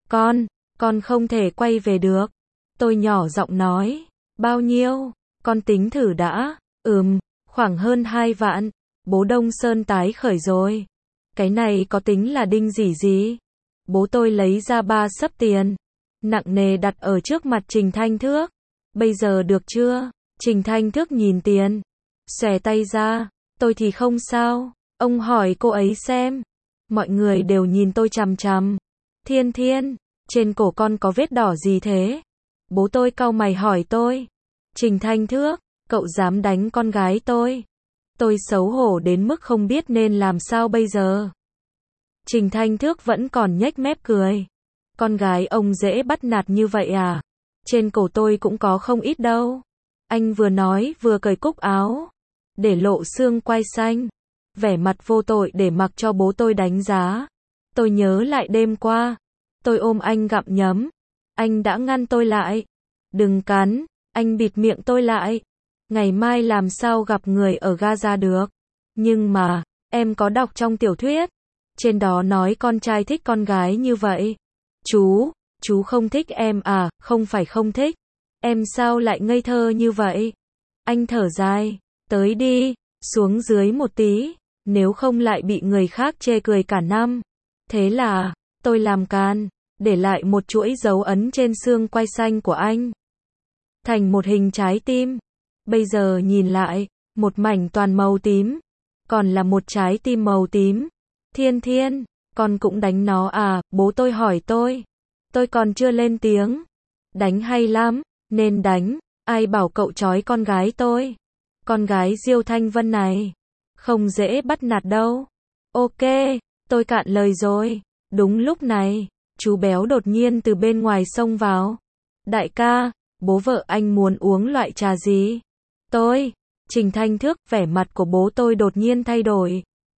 Con không thể quay về được. Tôi nhỏ giọng nói. Bao nhiêu? Con tính thử đã. Khoảng hơn 2 vạn. Bố Đông Sơn tái khởi rồi. Cái này có tính là đinh gì? Bố tôi lấy ra 3 xấp tiền, nặng nề đặt ở trước mặt Trình Thanh Thước. Bây giờ được chưa? Trình Thanh Thước nhìn tiền, xòe tay ra. Tôi thì không sao. Ông hỏi cô ấy xem. Mọi người đều nhìn tôi chằm chằm. Thiên Thiên, trên cổ con có vết đỏ gì thế? Bố tôi cau mày hỏi tôi. Trình Thanh Thước, cậu dám đánh con gái tôi? Tôi xấu hổ đến mức không biết nên làm sao bây giờ. Trình Thanh Thước vẫn còn nhếch mép cười. Con gái ông dễ bắt nạt như vậy à? Trên cổ tôi cũng có không ít đâu. Anh vừa nói vừa cởi cúc áo, để lộ xương quai xanh. Vẻ mặt vô tội để mặc cho bố tôi đánh giá. Tôi nhớ lại đêm qua, tôi ôm anh gặm nhấm. Anh đã ngăn tôi lại. Đừng cắn, anh bịt miệng tôi lại. Ngày mai làm sao gặp người ở Gaza được. Nhưng mà, em có đọc trong tiểu thuyết. Trên đó nói con trai thích con gái như vậy. Chú không thích em à? Không phải không thích. Em sao lại ngây thơ như vậy? Anh thở dài, tới đi, xuống dưới một tí, nếu không lại bị người khác chê cười cả năm. Thế là, tôi làm càn, để lại một chuỗi dấu ấn trên xương quai xanh của anh. Thành một hình trái tim. Bây giờ nhìn lại, một mảnh toàn màu tím. Còn là một trái tim màu tím. Thiên Thiên, con cũng đánh nó à? Bố tôi hỏi tôi. Tôi còn chưa lên tiếng. Đánh hay lắm, nên đánh. Ai bảo cậu trói con gái tôi? Con gái Diêu Thanh Vân này. Không dễ bắt nạt đâu. Ok, tôi cạn lời rồi. Đúng lúc này, chú béo đột nhiên từ bên ngoài xông vào. Đại ca, bố vợ anh muốn uống loại trà gì? Trình Thanh Thước, vẻ mặt của bố tôi đột nhiên thay đổi.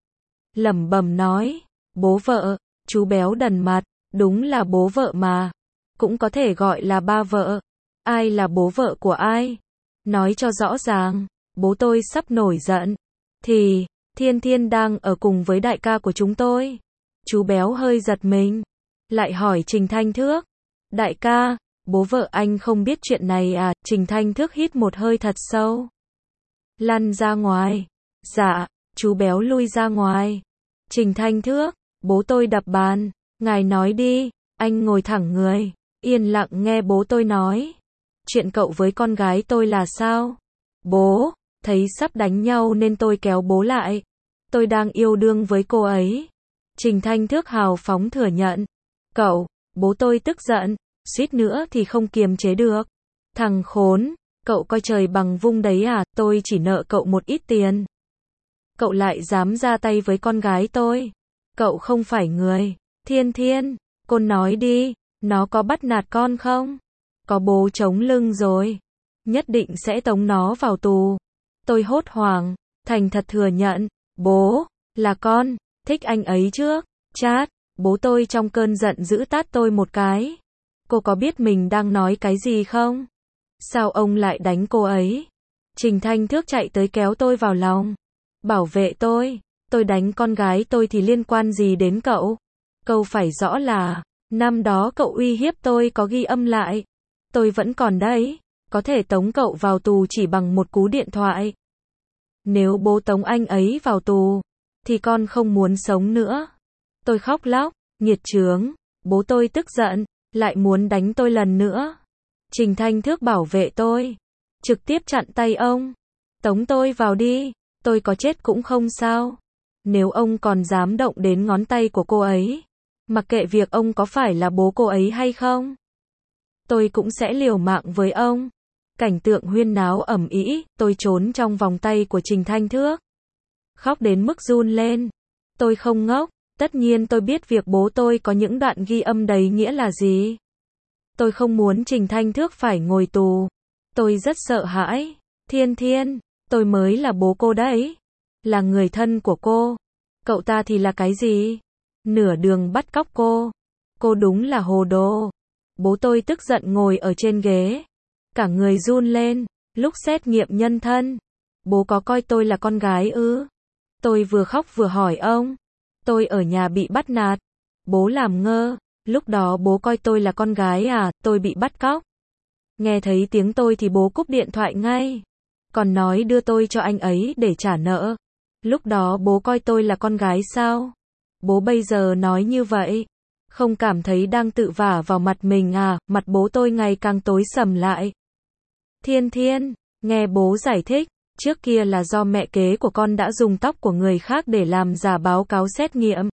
Lẩm bẩm nói, bố vợ, chú béo đần mặt, đúng là bố vợ mà. Cũng có thể gọi là ba vợ. Ai là bố vợ của ai? Nói cho rõ ràng, bố tôi sắp nổi giận. Thì, Thiên Thiên đang ở cùng với đại ca của chúng tôi. Chú béo hơi giật mình. Lại hỏi Trình Thanh Thước. Đại ca, bố vợ anh không biết chuyện này à? Trình Thanh Thước hít một hơi thật sâu. Lăn ra ngoài. Dạ, chú béo lui ra ngoài. Trình Thanh Thước, bố tôi đập bàn. Ngài nói đi. Anh ngồi thẳng người, yên lặng nghe bố tôi nói. Chuyện cậu với con gái tôi là sao? Bố, thấy sắp đánh nhau nên tôi kéo bố lại. Tôi đang yêu đương với cô ấy. Trình Thanh Thước hào phóng thừa nhận. Cậu, bố tôi tức giận, suýt nữa thì không kiềm chế được. Thằng khốn, cậu coi trời bằng vung đấy à? Tôi chỉ nợ cậu một ít tiền. Cậu lại dám ra tay với con gái tôi. Cậu không phải người. Thiên Thiên, con nói đi, nó có bắt nạt con không? Có bố chống lưng rồi. Nhất định sẽ tống nó vào tù. Tôi hốt hoảng, thành thật thừa nhận. Bố, là con, thích anh ấy trước. Chát, bố tôi trong cơn giận dữ tát tôi một cái. Cô có biết mình đang nói cái gì không? Sao ông lại đánh cô ấy? Trình Thanh Thước chạy tới kéo tôi vào lòng. Bảo vệ tôi đánh con gái tôi thì liên quan gì đến cậu? Câu phải rõ là, năm đó cậu uy hiếp tôi có ghi âm lại. Tôi vẫn còn đấy, có thể tống cậu vào tù chỉ bằng một cú điện thoại. Nếu bố tống anh ấy vào tù, thì con không muốn sống nữa. Tôi khóc lóc, nghiệt chướng, bố tôi tức giận, lại muốn đánh tôi lần nữa. Trình Thanh Thước bảo vệ tôi, trực tiếp chặn tay ông. Tống tôi vào đi, tôi có chết cũng không sao. Nếu ông còn dám động đến ngón tay của cô ấy, mặc kệ việc ông có phải là bố cô ấy hay không, tôi cũng sẽ liều mạng với ông. Cảnh tượng huyên náo ầm ĩ, tôi trốn trong vòng tay của Trình Thanh Thước. Khóc đến mức run lên. Tôi không ngốc, tất nhiên tôi biết việc bố tôi có những đoạn ghi âm đấy nghĩa là gì. Tôi không muốn Trình Thanh Thước phải ngồi tù. Tôi rất sợ hãi. Thiên Thiên, tôi mới là bố cô đấy. Là người thân của cô. Cậu ta thì là cái gì? Nửa đường bắt cóc cô. Cô đúng là hồ đồ. Bố tôi tức giận ngồi ở trên ghế. Cả người run lên. Lúc xét nghiệm nhân thân, bố có coi tôi là con gái ư? Tôi vừa khóc vừa hỏi ông. Tôi ở nhà bị bắt nạt. Bố làm ngơ. Lúc đó bố coi tôi là con gái à? Tôi bị bắt cóc. Nghe thấy tiếng tôi thì bố cúp điện thoại ngay. Còn nói đưa tôi cho anh ấy để trả nợ. Lúc đó bố coi tôi là con gái sao? Bố bây giờ nói như vậy, không cảm thấy đang tự vả vào mặt mình à? Mặt bố tôi ngày càng tối sầm lại. Thiên Thiên, nghe bố giải thích, trước kia là do mẹ kế của con đã dùng tóc của người khác để làm giả báo cáo xét nghiệm.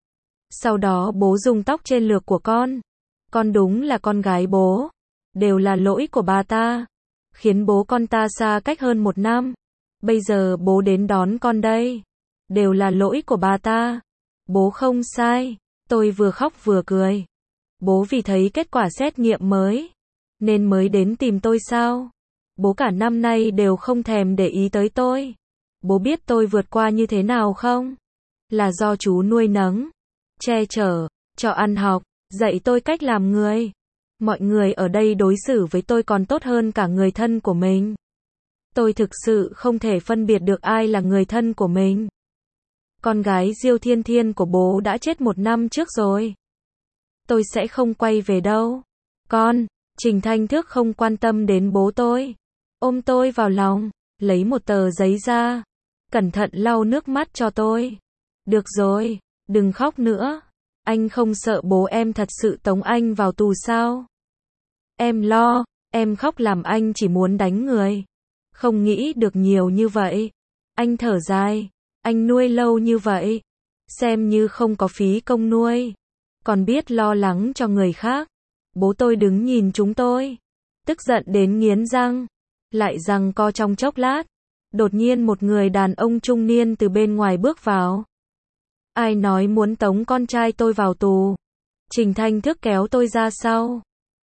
Sau đó bố dùng tóc trên lược của con. Con đúng là con gái bố. Đều là lỗi của bà ta. Khiến bố con ta xa cách hơn 1 năm. Bây giờ bố đến đón con đây. Đều là lỗi của bà ta. Bố không sai. Tôi vừa khóc vừa cười. Bố vì thấy kết quả xét nghiệm mới, nên mới đến tìm tôi sao? Bố cả năm nay đều không thèm để ý tới tôi. Bố biết tôi vượt qua như thế nào không? Là do chú nuôi nấng, che chở, cho ăn học, dạy tôi cách làm người. Mọi người ở đây đối xử với tôi còn tốt hơn cả người thân của mình. Tôi thực sự không thể phân biệt được ai là người thân của mình. Con gái Diêu Thiên Thiên của bố đã chết 1 năm trước rồi. tôi sẽ không quay về đâu. Con, Trình Thanh Thước không quan tâm đến bố tôi. Ôm tôi vào lòng, lấy một tờ giấy ra, cẩn thận lau nước mắt cho tôi. Được rồi, đừng khóc nữa. Anh không sợ bố em thật sự tống anh vào tù sao? Em lo, em khóc làm anh chỉ muốn đánh người. Không nghĩ được nhiều như vậy. Anh thở dài, anh nuôi lâu như vậy, xem như không có phí công nuôi, còn biết lo lắng cho người khác. Bố tôi đứng nhìn chúng tôi, tức giận đến nghiến răng, lại giằng co trong chốc lát. Đột nhiên một người đàn ông trung niên từ bên ngoài bước vào. Ai nói muốn tống con trai tôi vào tù? Trình Thanh Thước kéo tôi ra sau.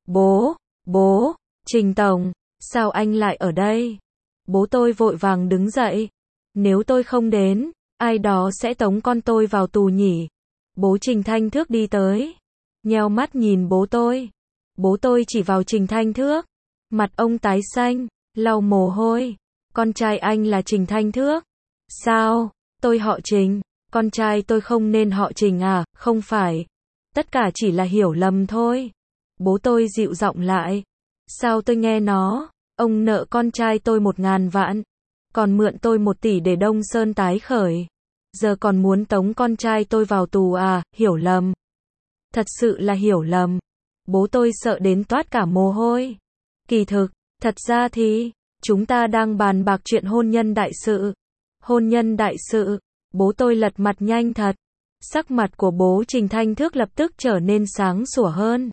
Bố, Trình Tổng, sao anh lại ở đây? Bố tôi vội vàng đứng dậy. Nếu tôi không đến, ai đó sẽ tống con tôi vào tù nhỉ? Bố Trình Thanh Thước đi tới, nheo mắt nhìn bố tôi. Bố tôi chỉ vào Trình Thanh Thước. Mặt ông tái xanh, lau mồ hôi. Con trai anh là Trình Thanh Thước. Sao? Tôi họ Trình. Con trai tôi không nên họ Trình à? Không phải. Tất cả chỉ là hiểu lầm thôi. Bố tôi dịu giọng lại. Sao tôi nghe nó? Ông nợ con trai tôi 1.000 vạn. Còn mượn tôi 1 tỷ để Đông Sơn tái khởi. Giờ còn muốn tống con trai tôi vào tù à? Hiểu lầm. Thật sự là hiểu lầm. Bố tôi sợ đến toát cả mồ hôi. Kỳ thực, thật ra thì, chúng ta đang bàn bạc chuyện hôn nhân đại sự. Hôn nhân đại sự, bố tôi lật mặt nhanh thật. Sắc mặt của bố Trình Thanh Thước lập tức trở nên sáng sủa hơn.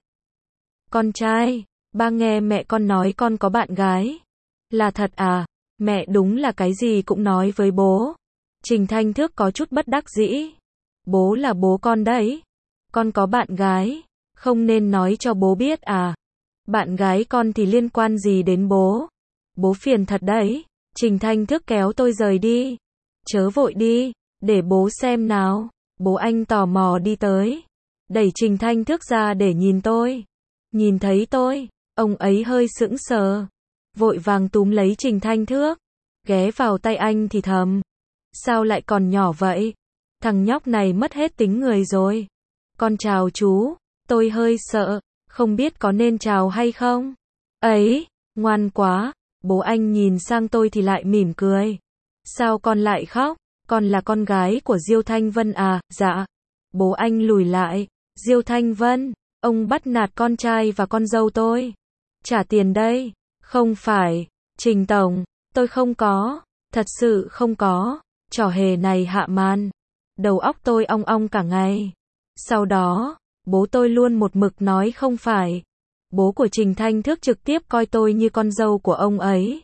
Con trai, ba nghe mẹ con nói con có bạn gái. Là thật à? Mẹ đúng là cái gì cũng nói với bố. Trình Thanh Thước có chút bất đắc dĩ. Bố là bố con đấy. Con có bạn gái, không nên nói cho bố biết à? Bạn gái con thì liên quan gì đến bố? Bố phiền thật đấy. Trình Thanh Thước kéo tôi rời đi. Chớ vội đi, để bố xem nào. Bố anh tò mò đi tới, đẩy Trình Thanh Thước ra để nhìn tôi. Nhìn thấy tôi, ông ấy hơi sững sờ, vội vàng túm lấy Trình Thanh Thước, ghé vào tay anh thì thầm. Sao lại còn nhỏ vậy? Thằng nhóc này mất hết tính người rồi. Con chào chú. Tôi hơi sợ, không biết có nên chào hay không. Ấy, ngoan quá. Bố anh nhìn sang tôi thì lại mỉm cười. Sao con lại khóc? Con là con gái của Diêu Thanh Vân à? Dạ. Bố anh lùi lại. Diêu Thanh Vân, ông bắt nạt con trai và con dâu tôi. Trả tiền đây. Không phải, Trình Tổng, tôi không có. Thật sự không có. Trò hề này hạ màn. Đầu óc tôi ong ong cả ngày. Sau đó, bố tôi luôn một mực nói không phải. Bố của Trình Thanh Thước trực tiếp coi tôi như con dâu của ông ấy.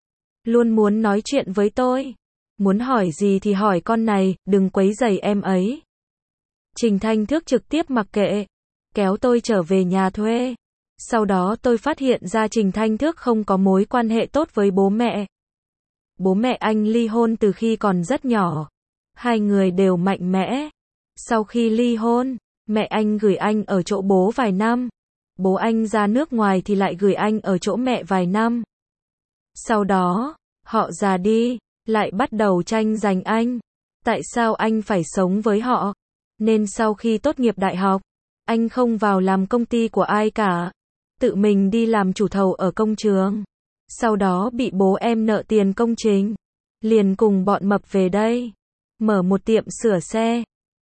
Luôn muốn nói chuyện với tôi. Muốn hỏi gì thì hỏi con này, đừng quấy rầy em ấy. Trình Thanh Thước trực tiếp mặc kệ, kéo tôi trở về nhà thuê. Sau đó tôi phát hiện ra Trình Thanh Thước không có mối quan hệ tốt với bố mẹ. Bố mẹ anh ly hôn từ khi còn rất nhỏ. Hai người đều mạnh mẽ. Sau khi ly hôn, mẹ anh gửi anh ở chỗ bố vài năm. Bố anh ra nước ngoài thì lại gửi anh ở chỗ mẹ vài năm. Sau đó, họ già đi, lại bắt đầu tranh giành anh. Tại sao anh phải sống với họ? Nên sau khi tốt nghiệp đại học, anh không vào làm công ty của ai cả. Tự mình đi làm chủ thầu ở công trường. Sau đó bị bố em nợ tiền công trình. Liền cùng bọn mập về đây. Mở một tiệm sửa xe.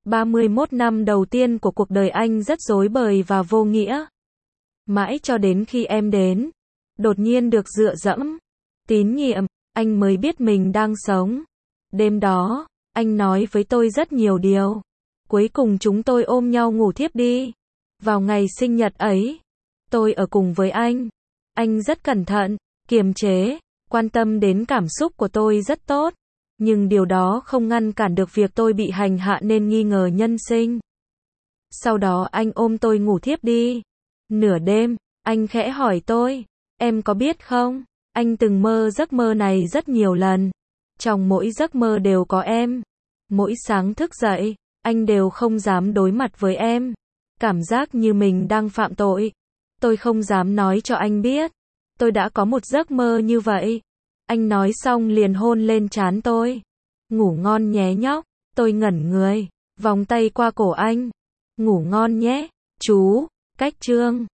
31 năm đầu tiên của cuộc đời anh rất rối bời và vô nghĩa. Mãi cho đến khi em đến, đột nhiên được dựa dẫm, tín nhiệm, anh mới biết mình đang sống. Đêm đó, anh nói với tôi rất nhiều điều. Cuối cùng chúng tôi ôm nhau ngủ thiếp đi. Vào ngày sinh nhật ấy, tôi ở cùng với anh. Anh rất cẩn thận, kiềm chế, quan tâm đến cảm xúc của tôi rất tốt. Nhưng điều đó không ngăn cản được việc tôi bị hành hạ nên nghi ngờ nhân sinh. Sau đó anh ôm tôi ngủ thiếp đi. Nửa đêm, anh khẽ hỏi tôi, em có biết không, anh từng mơ giấc mơ này rất nhiều lần. Trong mỗi giấc mơ đều có em. Mỗi sáng thức dậy, anh đều không dám đối mặt với em. Cảm giác như mình đang phạm tội. Tôi không dám nói cho anh biết. Tôi đã có một giấc mơ như vậy. Anh nói xong liền hôn lên trán tôi. Ngủ ngon nhé nhóc. Tôi ngẩn người, vòng tay qua cổ anh. Ngủ ngon nhé. Chú, cách chương